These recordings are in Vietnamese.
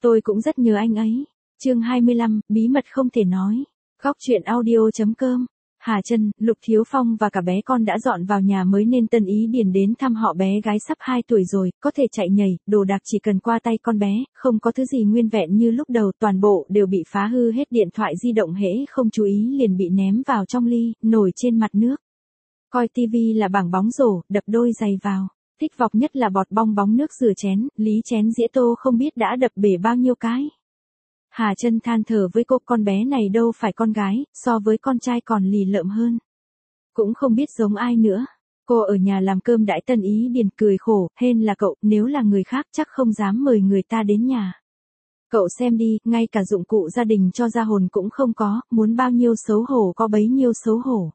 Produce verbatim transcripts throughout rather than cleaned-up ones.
Tôi cũng rất nhớ anh ấy. Chương hai mươi lăm, bí mật không thể nói. Góc truyện audio.com. Hà Trân, Lục Thiếu Phong và cả bé con đã dọn vào nhà mới nên Tân Ý Điền đến thăm họ. Bé gái sắp hai tuổi rồi, có thể chạy nhảy, đồ đạc chỉ cần qua tay con bé, không có thứ gì nguyên vẹn như lúc đầu, toàn bộ đều bị phá hư hết. Điện thoại di động hễ không chú ý liền bị ném vào trong ly, nổi trên mặt nước. Coi tivi là bảng bóng rổ, đập đôi giày vào. Tích vọc nhất là bọt bong bóng nước rửa chén, lý chén dĩa tô không biết đã đập bể bao nhiêu cái. Hà Trân than thở với cô, con bé này đâu phải con gái, so với con trai còn lì lợm hơn. Cũng không biết giống ai nữa. Cô ở nhà làm cơm đãi Tân Ý Điền cười khổ, hên là cậu, nếu là người khác chắc không dám mời người ta đến nhà. Cậu xem đi, ngay cả dụng cụ gia đình cho ra hồn cũng không có, muốn bao nhiêu xấu hổ có bấy nhiêu xấu hổ.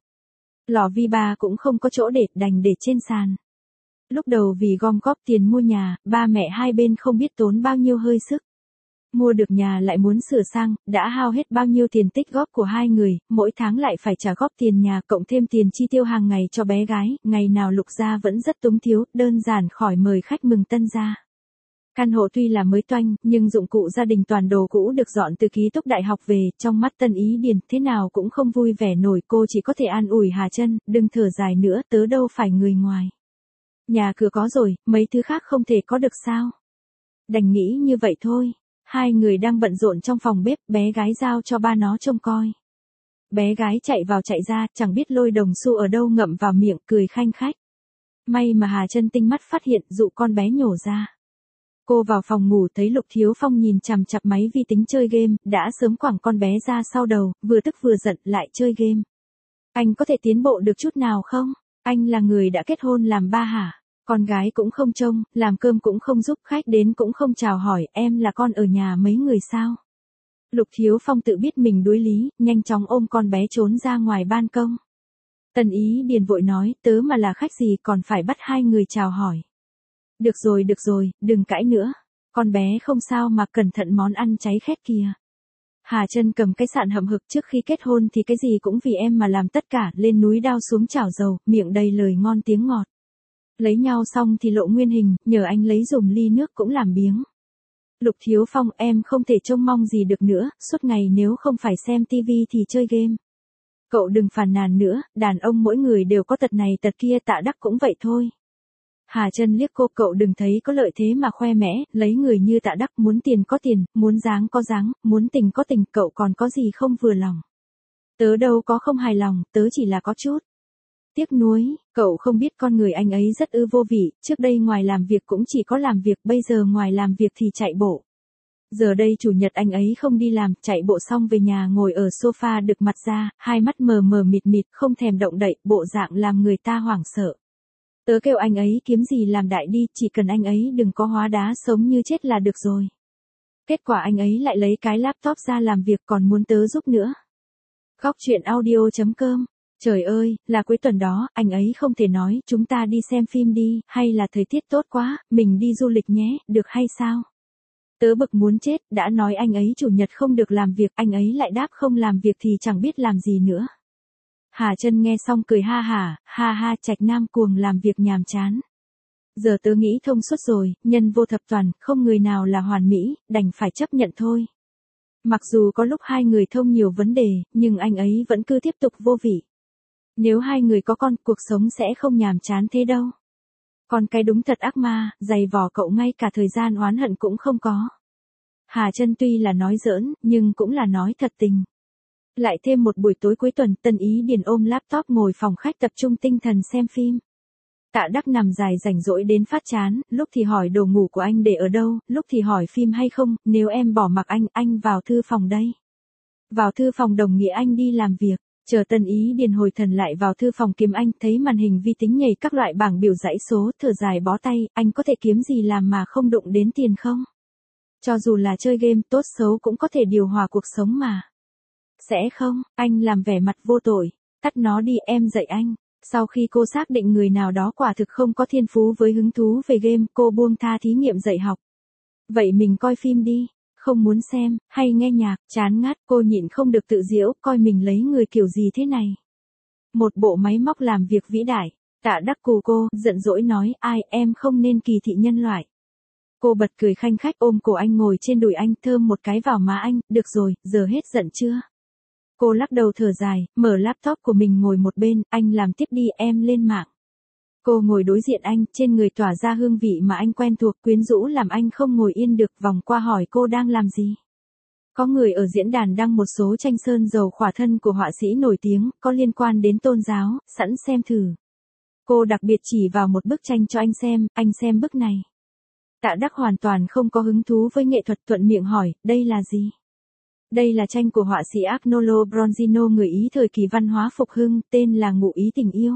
Lò vi ba cũng không có chỗ để, đành để trên sàn. Lúc đầu vì gom góp tiền mua nhà, ba mẹ hai bên không biết tốn bao nhiêu hơi sức. Mua được nhà lại muốn sửa sang, đã hao hết bao nhiêu tiền tích góp của hai người, mỗi tháng lại phải trả góp tiền nhà, cộng thêm tiền chi tiêu hàng ngày cho bé gái, ngày nào Lục gia vẫn rất túng thiếu, đơn giản khỏi mời khách mừng tân gia. Căn hộ tuy là mới toanh, nhưng dụng cụ gia đình toàn đồ cũ được dọn từ ký túc đại học về, trong mắt Tân Ý Điền, thế nào cũng không vui vẻ nổi. Cô chỉ có thể an ủi Hà Trân, đừng thở dài nữa, tớ đâu phải người ngoài. Nhà cửa có rồi, mấy thứ khác không thể có được sao? Đành nghĩ như vậy thôi. Hai người đang bận rộn trong phòng bếp, bé gái giao cho ba nó trông coi. Bé gái chạy vào chạy ra, chẳng biết lôi đồng xu ở đâu ngậm vào miệng, cười khanh khách. May mà Hà Trân tinh mắt phát hiện, dụ con bé nhổ ra. Cô vào phòng ngủ thấy Lục Thiếu Phong nhìn chằm chằm máy vi tính chơi game, đã sớm quẳng con bé ra sau đầu, vừa tức vừa giận lại chơi game. Anh có thể tiến bộ được chút nào không? Anh là người đã kết hôn làm ba hả? Con gái cũng không trông, làm cơm cũng không giúp, khách đến cũng không chào hỏi, em là con ở nhà mấy người sao? Lục Thiếu Phong tự biết mình đuối lý, nhanh chóng ôm con bé trốn ra ngoài ban công. Tân Ý Điền vội nói, tớ mà là khách gì còn phải bắt hai người chào hỏi. Được rồi được rồi, đừng cãi nữa. Con bé không sao mà cẩn thận món ăn cháy khét kìa. Hà Trân cầm cái sạn hậm hực, trước khi kết hôn thì cái gì cũng vì em mà làm tất cả, lên núi đao xuống chảo dầu, miệng đầy lời ngon tiếng ngọt. Lấy nhau xong thì lộ nguyên hình, nhờ anh lấy dùng ly nước cũng làm biếng. Lục Thiếu Phong, em không thể trông mong gì được nữa, suốt ngày nếu không phải xem tivi thì chơi game. Cậu đừng phàn nàn nữa, đàn ông mỗi người đều có tật này tật kia, Tạ Đắc cũng vậy thôi. Hà Trân liếc cô, cậu đừng thấy có lợi thế mà khoe mẽ, lấy người như Tạ Đắc, muốn tiền có tiền, muốn dáng có dáng, muốn tình có tình, cậu còn có gì không vừa lòng. Tớ đâu có không hài lòng, tớ chỉ là có chút tiếc nuối. Cậu không biết con người anh ấy rất ư vô vị, trước đây ngoài làm việc cũng chỉ có làm việc, bây giờ ngoài làm việc thì chạy bộ. Giờ đây chủ nhật anh ấy không đi làm, chạy bộ xong về nhà ngồi ở sofa đực mặt ra, hai mắt mờ mờ mịt mịt, không thèm động đậy, bộ dạng làm người ta hoảng sợ. Tớ kêu anh ấy kiếm gì làm đại đi, chỉ cần anh ấy đừng có hóa đá sống như chết là được rồi. Kết quả anh ấy lại lấy cái laptop ra làm việc, còn muốn tớ giúp nữa. Góc truyện audio.com. Trời ơi, là cuối tuần đó, anh ấy không thể nói, chúng ta đi xem phim đi, hay là thời tiết tốt quá, mình đi du lịch nhé, được hay sao? Tớ bực muốn chết, đã nói anh ấy chủ nhật không được làm việc, anh ấy lại đáp không làm việc thì chẳng biết làm gì nữa. Hà Trân nghe xong cười ha hả, ha ha, Trạch Nam cuồng làm việc nhàm chán. Giờ tớ nghĩ thông suốt rồi, nhân vô thập toàn, không người nào là hoàn mỹ, đành phải chấp nhận thôi. Mặc dù có lúc hai người thông nhiều vấn đề, nhưng anh ấy vẫn cứ tiếp tục vô vị. Nếu hai người có con, cuộc sống sẽ không nhàm chán thế đâu. Còn cái đúng thật ác ma, dày vò cậu ngay cả thời gian oán hận cũng không có. Hà Trân tuy là nói giỡn, nhưng cũng là nói thật tình. Lại thêm một buổi tối cuối tuần, Tân Ý Điền ôm laptop ngồi phòng khách tập trung tinh thần xem phim. Tạ Đắc nằm dài rảnh rỗi đến phát chán, lúc thì hỏi đồ ngủ của anh để ở đâu, lúc thì hỏi phim hay không, nếu em bỏ mặc anh, anh vào thư phòng đây. Vào thư phòng đồng nghĩa anh đi làm việc. Chờ Tân Ý Điền hồi thần lại vào thư phòng kiếm anh, thấy màn hình vi tính nhảy các loại bảng biểu dãy số, thở dài bó tay, anh có thể kiếm gì làm mà không đụng đến tiền không? Cho dù là chơi game, tốt xấu cũng có thể điều hòa cuộc sống mà. Sẽ không, anh làm vẻ mặt vô tội, tắt nó đi, em dạy anh. Sau khi cô xác định người nào đó quả thực không có thiên phú với hứng thú về game, cô buông tha thí nghiệm dạy học. Vậy mình coi phim đi. Không muốn xem, hay nghe nhạc, chán ngắt, cô nhịn không được tự giễu, coi mình lấy người kiểu gì thế này. Một bộ máy móc làm việc vĩ đại. Tạ Đắc cù cô, giận dỗi nói, ai, em không nên kỳ thị nhân loại. Cô bật cười khanh khách ôm cổ anh ngồi trên đùi anh thơm một cái vào má anh, được rồi, giờ hết giận chưa? Cô lắc đầu thở dài, mở laptop của mình ngồi một bên, anh làm tiếp đi em lên mạng. Cô ngồi đối diện anh, trên người tỏa ra hương vị mà anh quen thuộc quyến rũ làm anh không ngồi yên được vòng qua hỏi cô đang làm gì. Có người ở diễn đàn đăng một số tranh sơn dầu khỏa thân của họa sĩ nổi tiếng, có liên quan đến tôn giáo, sẵn xem thử. Cô đặc biệt chỉ vào một bức tranh cho anh xem, anh xem bức này. Tạ Đắc hoàn toàn không có hứng thú với nghệ thuật thuận miệng hỏi, đây là gì? Đây là tranh của họa sĩ Agnolo Bronzino người Ý thời kỳ văn hóa phục hưng, tên là Ngụ ý tình yêu.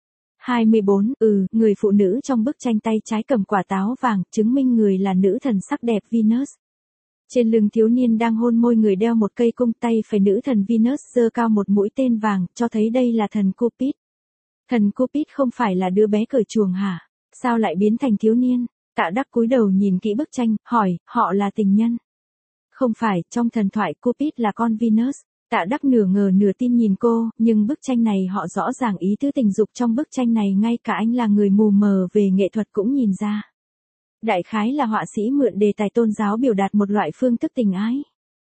hai mươi bốn, ừ, người phụ nữ trong bức tranh tay trái cầm quả táo vàng, chứng minh người là nữ thần sắc đẹp Venus. Trên lưng thiếu niên đang hôn môi người đeo một cây cung, tay phải nữ thần Venus giơ cao một mũi tên vàng, cho thấy đây là thần Cupid. Thần Cupid không phải là đứa bé cởi chuồng hả? Sao lại biến thành thiếu niên? Tạ Đắc cúi đầu nhìn kỹ bức tranh, hỏi, họ là tình nhân. Không phải, trong thần thoại Cupid là con Venus. Tạ Đắc nửa ngờ nửa tin nhìn cô, nhưng bức tranh này họ rõ ràng ý tứ tình dục trong bức tranh này ngay cả anh là người mù mờ về nghệ thuật cũng nhìn ra. Đại khái là họa sĩ mượn đề tài tôn giáo biểu đạt một loại phương thức tình ái.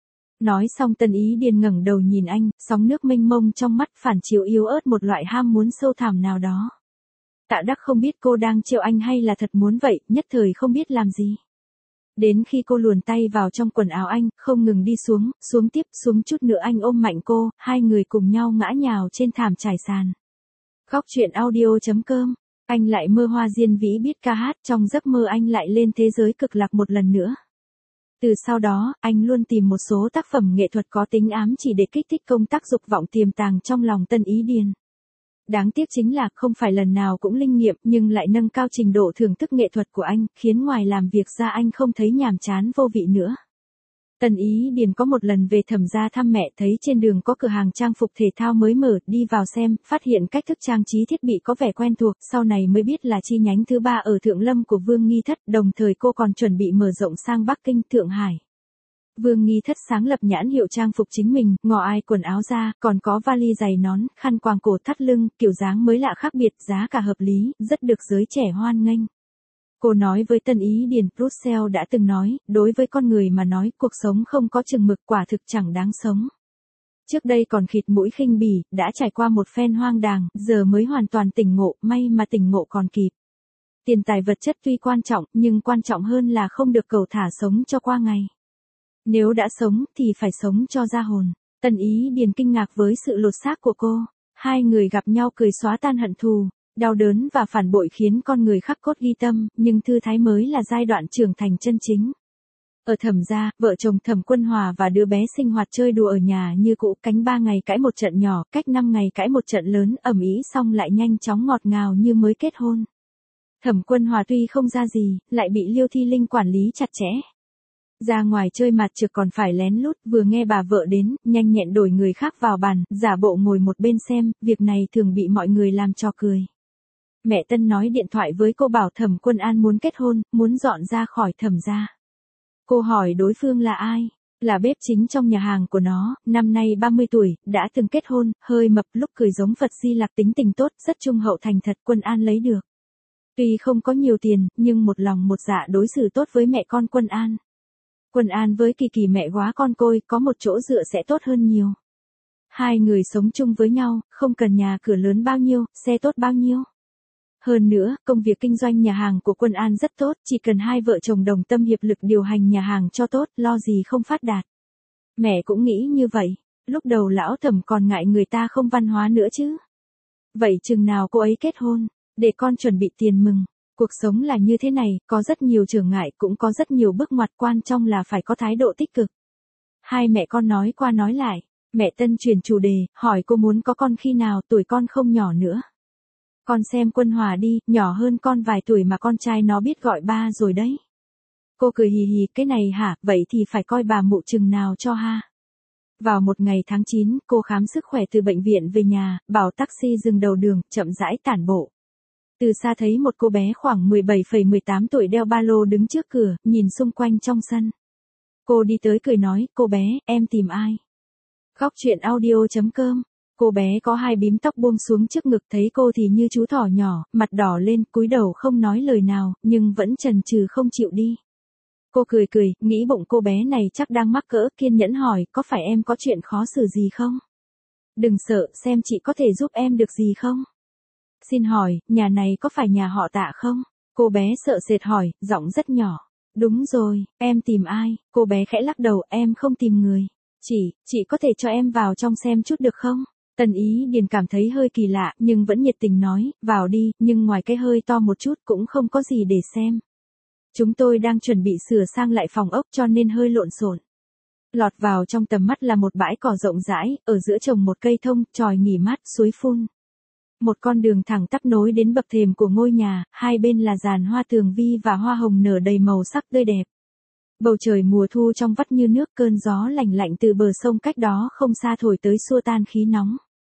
Nói xong Tân Ý Điền ngẩng đầu nhìn anh, sóng nước mênh mông trong mắt phản chiếu yếu ớt một loại ham muốn sâu thẳm nào đó. Tạ Đắc không biết cô đang trêu anh hay là thật muốn vậy, nhất thời không biết làm gì. Đến khi cô luồn tay vào trong quần áo anh, không ngừng đi xuống, xuống tiếp, xuống chút nữa anh ôm mạnh cô, hai người cùng nhau ngã nhào trên thảm trải sàn. Góc truyện audio chấm com, anh lại mơ hoa diên vĩ biết ca hát, trong giấc mơ anh lại lên thế giới cực lạc một lần nữa. Từ sau đó, anh luôn tìm một số tác phẩm nghệ thuật có tính ám chỉ để kích thích công tác dục vọng tiềm tàng trong lòng Tân Ý Điền. Đáng tiếc chính là không phải lần nào cũng linh nghiệm nhưng lại nâng cao trình độ thưởng thức nghệ thuật của anh, khiến ngoài làm việc ra anh không thấy nhàm chán vô vị nữa. Tân Ý Điền có một lần về Thẩm gia thăm mẹ thấy trên đường có cửa hàng trang phục thể thao mới mở, đi vào xem, phát hiện cách thức trang trí thiết bị có vẻ quen thuộc, sau này mới biết là chi nhánh thứ ba ở Thượng Lâm của Vương Nghi Thất, đồng thời cô còn chuẩn bị mở rộng sang Bắc Kinh, Thượng Hải. Vương Nghi Thất sáng lập nhãn hiệu trang phục chính mình, ngò ai quần áo da, còn có vali giày nón, khăn quàng cổ thắt lưng, kiểu dáng mới lạ khác biệt, giá cả hợp lý, rất được giới trẻ hoan nghênh. Cô nói với Tân Ý Điền, Russell đã từng nói, đối với con người mà nói, cuộc sống không có chừng mực quả thực chẳng đáng sống. Trước đây còn khịt mũi khinh bỉ, đã trải qua một phen hoang đàng, giờ mới hoàn toàn tỉnh ngộ, may mà tỉnh ngộ còn kịp. Tiền tài vật chất tuy quan trọng, nhưng quan trọng hơn là không được cầu thả sống cho qua ngày. Nếu đã sống, thì phải sống cho ra hồn. Tân Ý Điền kinh ngạc với sự lột xác của cô. Hai người gặp nhau cười xóa tan hận thù. Đau đớn và phản bội khiến con người khắc cốt ghi tâm, nhưng thư thái mới là giai đoạn trưởng thành chân chính. Ở Thẩm gia, vợ chồng Thẩm Quân Hòa và đứa bé sinh hoạt chơi đùa ở nhà như cũ, cánh ba ngày cãi một trận nhỏ, cách năm ngày cãi một trận lớn, ầm ĩ xong lại nhanh chóng ngọt ngào như mới kết hôn. Thẩm Quân Hòa tuy không ra gì, lại bị Liêu Thi Linh quản lý chặt chẽ. Ra ngoài chơi mặt trược còn phải lén lút, vừa nghe bà vợ đến, nhanh nhẹn đổi người khác vào bàn, giả bộ ngồi một bên xem, việc này thường bị mọi người làm cho cười. Mẹ Tân nói điện thoại với cô bảo Thẩm Quân An muốn kết hôn, muốn dọn ra khỏi Thẩm gia. Cô hỏi đối phương là ai? Là bếp chính trong nhà hàng của nó, năm nay ba mươi tuổi, đã từng kết hôn, hơi mập, lúc cười giống Phật Di Lặc, tính tình tốt, rất trung hậu thành thật. Quân An lấy được. Tuy không có nhiều tiền, nhưng một lòng một dạ đối xử tốt với mẹ con Quân An. Quân An với Kỳ Kỳ mẹ góa con côi, có một chỗ dựa sẽ tốt hơn nhiều. Hai người sống chung với nhau, không cần nhà cửa lớn bao nhiêu, xe tốt bao nhiêu. Hơn nữa, công việc kinh doanh nhà hàng của Quân An rất tốt, chỉ cần hai vợ chồng đồng tâm hiệp lực điều hành nhà hàng cho tốt, lo gì không phát đạt. Mẹ cũng nghĩ như vậy, lúc đầu lão Thẩm còn ngại người ta không văn hóa nữa chứ. Vậy chừng nào cô ấy kết hôn, để con chuẩn bị tiền mừng. Cuộc sống là như thế này, có rất nhiều trở ngại, cũng có rất nhiều bước ngoặt, quan trọng là phải có thái độ tích cực. Hai mẹ con nói qua nói lại, mẹ Tân chuyển chủ đề, hỏi cô muốn có con khi nào, tuổi con không nhỏ nữa. Con xem Quân Hòa đi, nhỏ hơn con vài tuổi mà con trai nó biết gọi ba rồi đấy. Cô cười hì hì, cái này hả, vậy thì phải coi bà mụ chừng nào cho ha. Vào một ngày tháng chín, cô khám sức khỏe từ bệnh viện về nhà, bảo taxi dừng đầu đường, chậm rãi tản bộ. Từ xa thấy một cô bé khoảng mười bảy mười tám tuổi đeo ba lô đứng trước cửa, nhìn xung quanh trong sân. Cô đi tới cười nói, cô bé, em tìm ai? Góc truyện audio chấm com. Cô bé có hai bím tóc buông xuống trước ngực, thấy cô thì như chú thỏ nhỏ, mặt đỏ lên, cúi đầu không nói lời nào, nhưng vẫn chần chừ không chịu đi. Cô cười cười, nghĩ bụng cô bé này chắc đang mắc cỡ, kiên nhẫn hỏi, có phải em có chuyện khó xử gì không? Đừng sợ, xem chị có thể giúp em được gì không? Xin hỏi, nhà này có phải nhà họ Tạ không? Cô bé sợ sệt hỏi, giọng rất nhỏ. Đúng rồi, em tìm ai? Cô bé khẽ lắc đầu, em không tìm người. Chị, chị có thể cho em vào trong xem chút được không? Tần Ý Điền cảm thấy hơi kỳ lạ, nhưng vẫn nhiệt tình nói, vào đi, nhưng ngoài cái hơi to một chút cũng không có gì để xem. Chúng tôi đang chuẩn bị sửa sang lại phòng ốc cho nên hơi lộn xộn. Lọt vào trong tầm mắt là một bãi cỏ rộng rãi, ở giữa trồng một cây thông, chòi nghỉ mát, suối phun. Một con đường thẳng tắp nối đến bậc thềm của ngôi nhà, hai bên là giàn hoa tường vi và hoa hồng nở đầy màu sắc tươi đẹp. Bầu trời mùa thu trong vắt như nước, cơn gió lạnh lạnh từ bờ sông cách đó không xa thổi tới xua tan khí nóng.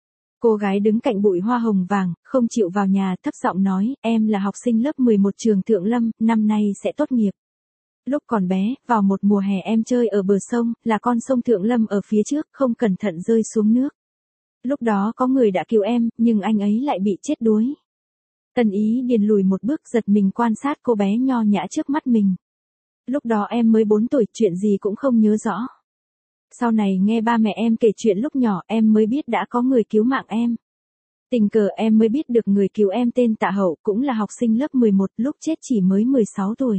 Cô gái đứng cạnh bụi hoa hồng vàng, không chịu vào nhà, thấp giọng nói, em là học sinh lớp mười một trường Thượng Lâm, năm nay sẽ tốt nghiệp. Lúc còn bé, vào một mùa hè em chơi ở bờ sông, là con sông Thượng Lâm ở phía trước, không cẩn thận rơi xuống nước. Lúc đó có người đã cứu em, nhưng anh ấy lại bị chết đuối. Tần Ý Điền lùi một bước, giật mình quan sát cô bé nho nhã trước mắt mình. Lúc đó em mới bốn tuổi, chuyện gì cũng không nhớ rõ. Sau này nghe ba mẹ em kể chuyện lúc nhỏ, em mới biết đã có người cứu mạng em. Tình cờ em mới biết được người cứu em tên Tạ Hậu, cũng là học sinh lớp mười một, lúc chết chỉ mới mười sáu tuổi.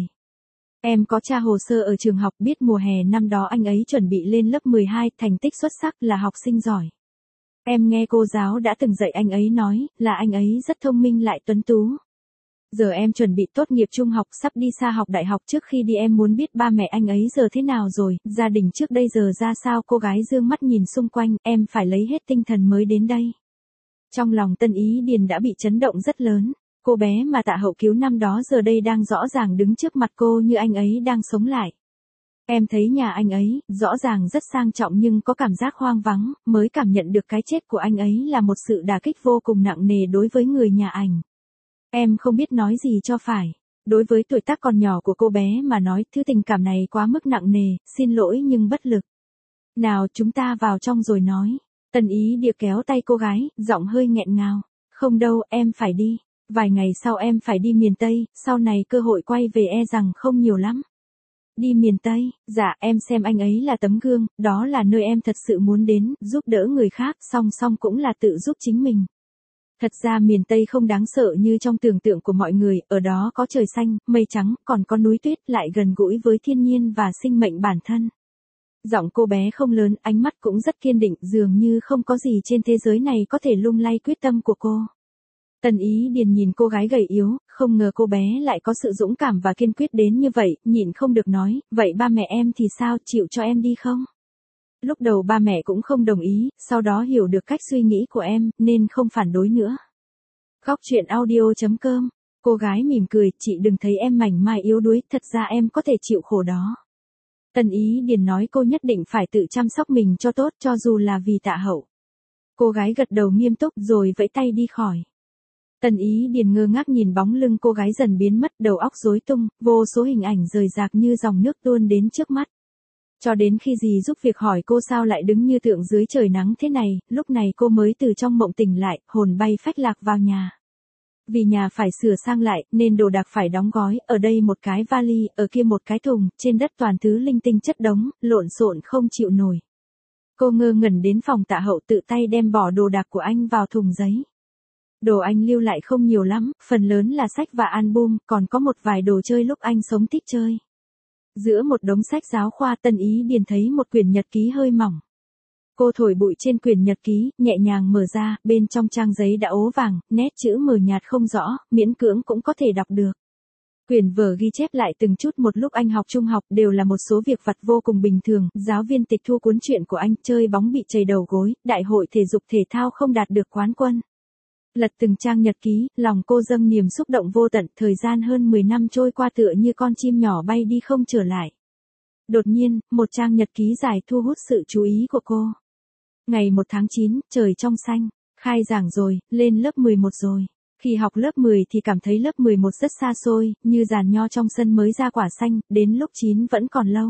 Em có tra hồ sơ ở trường học, biết mùa hè năm đó anh ấy chuẩn bị lên lớp mười hai, thành tích xuất sắc, là học sinh giỏi. Em nghe cô giáo đã từng dạy anh ấy nói, là anh ấy rất thông minh lại tuấn tú. Giờ em chuẩn bị tốt nghiệp trung học, sắp đi xa học đại học, trước khi đi em muốn biết ba mẹ anh ấy giờ thế nào rồi, gia đình trước đây giờ ra sao. Cô gái dương mắt nhìn xung quanh, em phải lấy hết tinh thần mới đến đây. Trong lòng Tần Ý Điền đã bị chấn động rất lớn. Cô bé mà Tạ Hậu cứu năm đó giờ đây đang rõ ràng đứng trước mặt cô như anh ấy đang sống lại. Em thấy nhà anh ấy, rõ ràng rất sang trọng nhưng có cảm giác hoang vắng, mới cảm nhận được cái chết của anh ấy là một sự đả kích vô cùng nặng nề đối với người nhà ảnh. Em không biết nói gì cho phải. Đối với tuổi tác còn nhỏ của cô bé mà nói, thứ tình cảm này quá mức nặng nề, xin lỗi nhưng bất lực. Nào chúng ta vào trong rồi nói. Tần Ý Điệp kéo tay cô gái, giọng hơi nghẹn ngào. Không đâu, em phải đi. Vài ngày sau em phải đi miền Tây, sau này cơ hội quay về e rằng không nhiều lắm. Đi miền Tây, dạ em xem anh ấy là tấm gương, đó là nơi em thật sự muốn đến, giúp đỡ người khác, song song cũng là tự giúp chính mình. Thật ra miền Tây không đáng sợ như trong tưởng tượng của mọi người, ở đó có trời xanh, mây trắng, còn có núi tuyết, lại gần gũi với thiên nhiên và sinh mệnh bản thân. Giọng cô bé không lớn, ánh mắt cũng rất kiên định, dường như không có gì trên thế giới này có thể lung lay quyết tâm của cô. Tần Ý Điền nhìn cô gái gầy yếu, không ngờ cô bé lại có sự dũng cảm và kiên quyết đến như vậy, nhịn không được nói, vậy ba mẹ em thì sao, chịu cho em đi không? Lúc đầu ba mẹ cũng không đồng ý, sau đó hiểu được cách suy nghĩ của em, nên không phản đối nữa. Góc truyện audio chấm com, cô gái mỉm cười, chị đừng thấy em mảnh mai yếu đuối, thật ra em có thể chịu khổ đó. Tần Ý Điền nói cô nhất định phải tự chăm sóc mình cho tốt, cho dù là vì Tạ Hậu. Cô gái gật đầu nghiêm túc rồi vẫy tay đi khỏi. Tần Ý Điền ngơ ngác nhìn bóng lưng cô gái dần biến mất, đầu óc rối tung, vô số hình ảnh rời rạc như dòng nước tuôn đến trước mắt. Cho đến khi dì giúp việc hỏi cô sao lại đứng như tượng dưới trời nắng thế này, lúc này cô mới từ trong mộng tỉnh lại, hồn bay phách lạc vào nhà. Vì nhà phải sửa sang lại, nên đồ đạc phải đóng gói, ở đây một cái vali, ở kia một cái thùng, trên đất toàn thứ linh tinh chất đống, lộn xộn không chịu nổi. Cô ngơ ngẩn đến phòng Tạ Hậu, tự tay đem bỏ đồ đạc của anh vào thùng giấy. Đồ anh lưu lại không nhiều lắm, phần lớn là sách và album, còn có một vài đồ chơi lúc anh sống thích chơi. Giữa một đống sách giáo khoa, Tần Ý Điền thấy một quyển nhật ký hơi mỏng. Cô thổi bụi trên quyển nhật ký, nhẹ nhàng mở ra, bên trong trang giấy đã ố vàng, nét chữ mờ nhạt không rõ, miễn cưỡng cũng có thể đọc được. Quyển vở ghi chép lại từng chút một lúc anh học trung học, đều là một số việc vặt vô cùng bình thường, giáo viên tịch thu cuốn truyện của anh, chơi bóng bị chảy đầu gối, đại hội thể dục thể thao không đạt được quán quân. Lật từng trang nhật ký, lòng cô dâng niềm xúc động vô tận, thời gian hơn mười năm trôi qua tựa như con chim nhỏ bay đi không trở lại. Đột nhiên, một trang nhật ký dài thu hút sự chú ý của cô. Ngày một tháng chín, trời trong xanh, khai giảng rồi, lên lớp mười một rồi. Khi học lớp mười thì cảm thấy lớp mười một rất xa xôi, như giàn nho trong sân mới ra quả xanh, đến lúc chín vẫn còn lâu.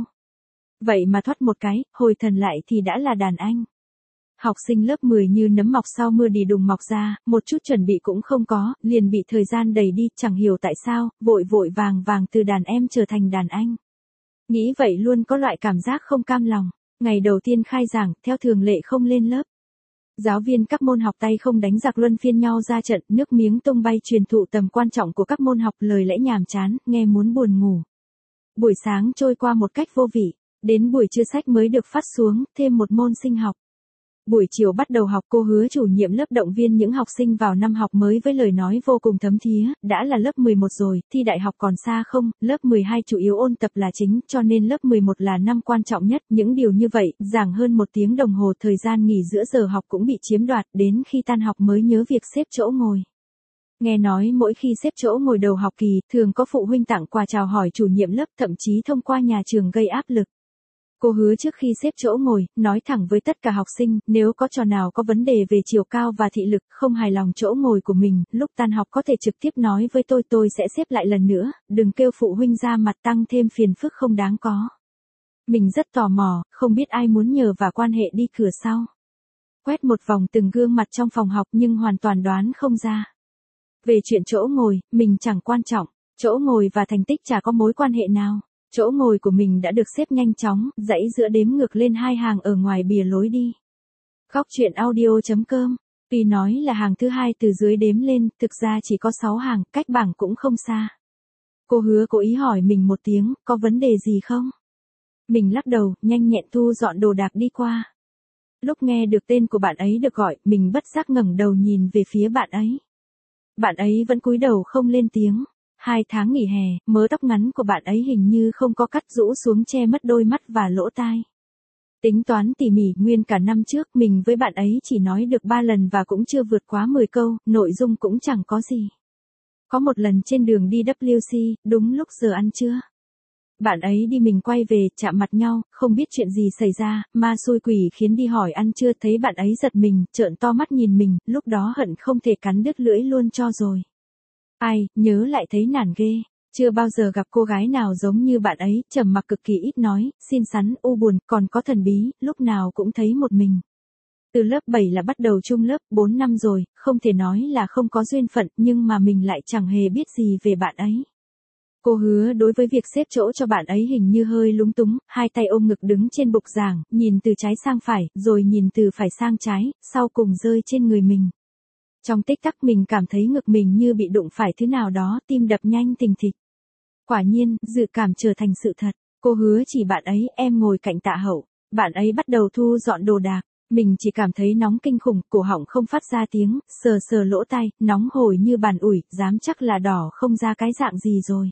Vậy mà thoát một cái, hồi thần lại thì đã là đàn anh. Học sinh lớp mười như nấm mọc sau mưa đi đùng mọc ra, một chút chuẩn bị cũng không có, liền bị thời gian đẩy đi, chẳng hiểu tại sao, vội vội vàng vàng từ đàn em trở thành đàn anh. Nghĩ vậy luôn có loại cảm giác không cam lòng. Ngày đầu tiên khai giảng, theo thường lệ không lên lớp. Giáo viên các môn học tay không đánh giặc luân phiên nhau ra trận, nước miếng tung bay truyền thụ tầm quan trọng của các môn học, lời lẽ nhàm chán, nghe muốn buồn ngủ. Buổi sáng trôi qua một cách vô vị, đến buổi trưa sách mới được phát xuống, thêm một môn sinh học. Buổi chiều bắt đầu học, cô Hứa chủ nhiệm lớp động viên những học sinh vào năm học mới với lời nói vô cùng thấm thía, đã là lớp mười một rồi, thi đại học còn xa không, lớp mười hai chủ yếu ôn tập là chính, cho nên lớp mười một là năm quan trọng nhất, những điều như vậy, giảng hơn một tiếng đồng hồ thời gian nghỉ giữa giờ học cũng bị chiếm đoạt, đến khi tan học mới nhớ việc xếp chỗ ngồi. Nghe nói mỗi khi xếp chỗ ngồi đầu học kỳ, thường có phụ huynh tặng quà chào hỏi chủ nhiệm lớp, thậm chí thông qua nhà trường gây áp lực. Cô Hứa trước khi xếp chỗ ngồi, nói thẳng với tất cả học sinh, nếu có trò nào có vấn đề về chiều cao và thị lực, không hài lòng chỗ ngồi của mình, lúc tan học có thể trực tiếp nói với tôi, tôi sẽ xếp lại lần nữa, đừng kêu phụ huynh ra mặt tăng thêm phiền phức không đáng có. Mình rất tò mò, không biết ai muốn nhờ và quan hệ đi cửa sau. Quét một vòng từng gương mặt trong phòng học nhưng hoàn toàn đoán không ra. Về chuyện chỗ ngồi, mình chẳng quan trọng, chỗ ngồi và thành tích chả có mối quan hệ nào. Chỗ ngồi của mình đã được xếp nhanh chóng, dãy giữa đếm ngược lên hai hàng ở ngoài bìa lối đi. Góc truyện audio chấm com. Tuy nói là hàng thứ hai từ dưới đếm lên, thực ra chỉ có sáu hàng, cách bảng cũng không xa. Cô Hứa cố ý hỏi mình một tiếng, có vấn đề gì không? Mình lắc đầu, nhanh nhẹn thu dọn đồ đạc đi qua. Lúc nghe được tên của bạn ấy được gọi, mình bất giác ngẩng đầu nhìn về phía bạn ấy. Bạn ấy vẫn cúi đầu không lên tiếng. Hai tháng nghỉ hè, mớ tóc ngắn của bạn ấy hình như không có cắt rũ xuống che mất đôi mắt và lỗ tai. Tính toán tỉ mỉ, nguyên cả năm trước mình với bạn ấy chỉ nói được ba lần và cũng chưa vượt quá mười câu, nội dung cũng chẳng có gì. Có một lần trên đường đi W C, đúng lúc giờ ăn trưa. Bạn ấy đi mình quay về, chạm mặt nhau, không biết chuyện gì xảy ra, ma xui quỷ khiến đi hỏi ăn trưa, thấy bạn ấy giật mình, trợn to mắt nhìn mình, lúc đó hận không thể cắn đứt lưỡi luôn cho rồi. Ai, nhớ lại thấy nản ghê, chưa bao giờ gặp cô gái nào giống như bạn ấy, trầm mặc cực kỳ ít nói, xinh xắn, u buồn, còn có thần bí, lúc nào cũng thấy một mình. Từ lớp bảy là bắt đầu chung lớp, bốn năm rồi, không thể nói là không có duyên phận, nhưng mà mình lại chẳng hề biết gì về bạn ấy. Cô Hứa đối với việc xếp chỗ cho bạn ấy hình như hơi lúng túng, hai tay ôm ngực đứng trên bục giảng, nhìn từ trái sang phải, rồi nhìn từ phải sang trái, sau cùng rơi trên người mình. Trong tích tắc mình cảm thấy ngực mình như bị đụng phải thứ nào đó, tim đập nhanh thình thịch. Quả nhiên, dự cảm trở thành sự thật. Cô Hứa chỉ bạn ấy, em ngồi cạnh Tạ Hậu. Bạn ấy bắt đầu thu dọn đồ đạc. Mình chỉ cảm thấy nóng kinh khủng, cổ họng không phát ra tiếng, sờ sờ lỗ tai, nóng hổi như bàn ủi, dám chắc là đỏ không ra cái dạng gì rồi.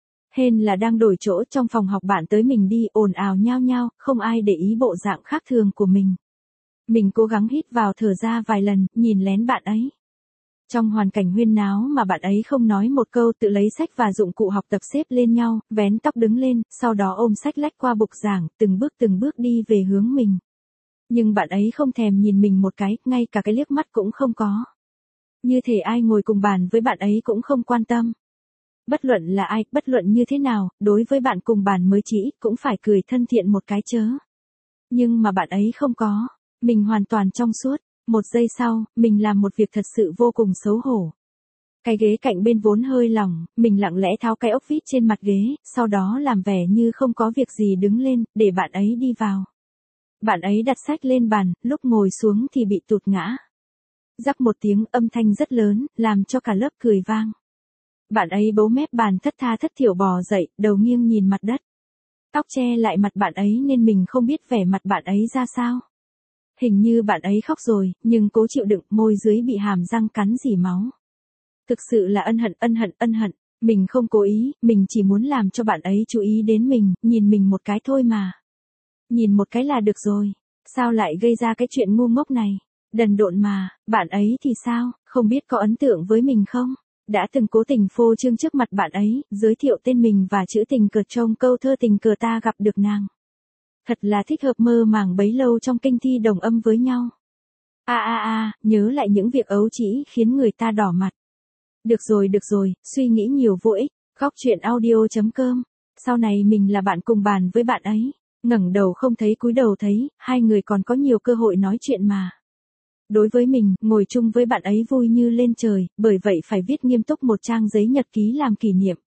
Hên là đang đổi chỗ, trong phòng học bạn tới mình đi, ồn ào nhao nhao, không ai để ý bộ dạng khác thường của mình. Mình cố gắng hít vào thở ra vài lần, nhìn lén bạn ấy. Trong hoàn cảnh huyên náo mà bạn ấy không nói một câu, tự lấy sách và dụng cụ học tập xếp lên nhau, vén tóc đứng lên, sau đó ôm sách lách qua bục giảng, từng bước từng bước đi về hướng mình. Nhưng bạn ấy không thèm nhìn mình một cái, ngay cả cái liếc mắt cũng không có. Như thể ai ngồi cùng bàn với bạn ấy cũng không quan tâm. Bất luận là ai, bất luận như thế nào, đối với bạn cùng bàn mới chỉ cũng phải cười thân thiện một cái chớ. Nhưng mà bạn ấy không có. Mình hoàn toàn trong suốt. Một giây sau, mình làm một việc thật sự vô cùng xấu hổ. Cái ghế cạnh bên vốn hơi lỏng, mình lặng lẽ tháo cái ốc vít trên mặt ghế, sau đó làm vẻ như không có việc gì đứng lên, để bạn ấy đi vào. Bạn ấy đặt sách lên bàn, lúc ngồi xuống thì bị tụt ngã. Rắc một tiếng, âm thanh rất lớn, làm cho cả lớp cười vang. Bạn ấy bấu mép bàn thất tha thất thiểu bò dậy, đầu nghiêng nhìn mặt đất. Tóc che lại mặt bạn ấy nên mình không biết vẻ mặt bạn ấy ra sao. Hình như bạn ấy khóc rồi, nhưng cố chịu đựng, môi dưới bị hàm răng cắn rỉ máu. Thực sự là ân hận, ân hận, ân hận. Mình không cố ý, mình chỉ muốn làm cho bạn ấy chú ý đến mình, nhìn mình một cái thôi mà. Nhìn một cái là được rồi. Sao lại gây ra cái chuyện ngu ngốc này? Đần độn mà, bạn ấy thì sao, không biết có ấn tượng với mình không? Đã từng cố tình phô trương trước mặt bạn ấy, giới thiệu tên mình và chữ tình cờ trong câu thơ tình cờ ta gặp được nàng. Thật là thích hợp mơ màng bấy lâu trong kinh thi đồng âm với nhau. A a a, nhớ lại những việc ấu trĩ khiến người ta đỏ mặt. Được rồi được rồi, suy nghĩ nhiều vô ích. Góc truyện audio chấm com. Sau này mình là bạn cùng bàn với bạn ấy. Ngẩng đầu không thấy cúi đầu thấy, hai người còn có nhiều cơ hội nói chuyện mà. Đối với mình, ngồi chung với bạn ấy vui như lên trời, bởi vậy phải viết nghiêm túc một trang giấy nhật ký làm kỷ niệm.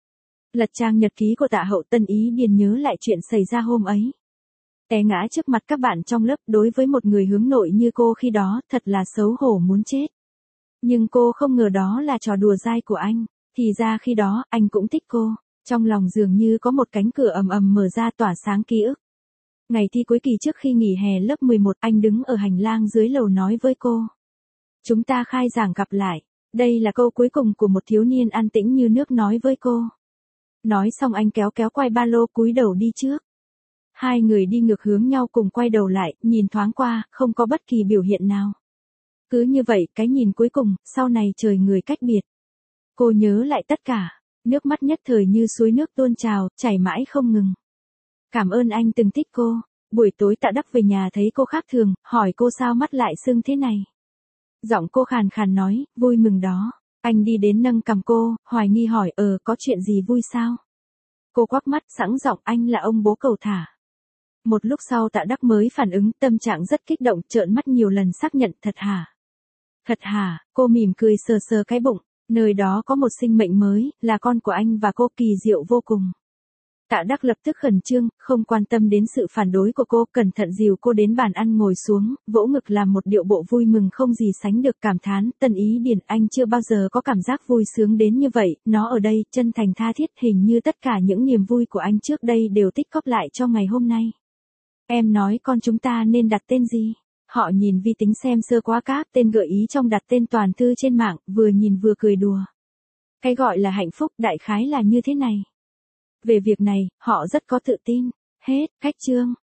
Lật trang nhật ký của Tạ Hậu, Tân Ý Điền nhớ lại chuyện xảy ra hôm ấy. Té ngã trước mặt các bạn trong lớp, đối với một người hướng nội như cô khi đó, thật là xấu hổ muốn chết. Nhưng cô không ngờ đó là trò đùa dai của anh, thì ra khi đó, anh cũng thích cô. Trong lòng dường như có một cánh cửa ầm ầm mở ra tỏa sáng ký ức. Ngày thi cuối kỳ trước khi nghỉ hè lớp mười một, anh đứng ở hành lang dưới lầu nói với cô. Chúng ta khai giảng gặp lại. Đây là câu cuối cùng của một thiếu niên an tĩnh như nước nói với cô. Nói xong anh kéo kéo quai ba lô cúi đầu đi trước. Hai người đi ngược hướng nhau cùng quay đầu lại, nhìn thoáng qua, không có bất kỳ biểu hiện nào. Cứ như vậy, cái nhìn cuối cùng, sau này trời người cách biệt. Cô nhớ lại tất cả, nước mắt nhất thời như suối nước tuôn trào, chảy mãi không ngừng. Cảm ơn anh từng thích cô. Buổi tối Tạ Đắc về nhà thấy cô khác thường, hỏi cô sao mắt lại sưng thế này. Giọng cô khàn khàn nói, vui mừng đó. Anh đi đến nâng cằm cô, hoài nghi hỏi, ờ, có chuyện gì vui sao? Cô quắc mắt, sẵn giọng, anh là ông bố cầu thả. Một lúc sau Tạ Đắc mới phản ứng, tâm trạng rất kích động, trợn mắt nhiều lần xác nhận, thật hả? Thật hả? Cô mỉm cười sờ sờ cái bụng, nơi đó có một sinh mệnh mới, là con của anh và cô, kỳ diệu vô cùng. Tạ Đắc lập tức khẩn trương, không quan tâm đến sự phản đối của cô, cẩn thận dìu cô đến bàn ăn ngồi xuống, vỗ ngực làm một điệu bộ vui mừng không gì sánh được, cảm thán, Tân Ý Điền, anh chưa bao giờ có cảm giác vui sướng đến như vậy, nó ở đây, chân thành tha thiết, hình như tất cả những niềm vui của anh trước đây đều tích góp lại cho ngày hôm nay. Em nói con chúng ta nên đặt tên gì? Họ nhìn vi tính xem sơ quá các tên gợi ý trong đặt tên toàn thư trên mạng, vừa nhìn vừa cười đùa. Cái gọi là hạnh phúc đại khái là như thế này. Về việc này, họ rất có tự tin. Hết, khách chương.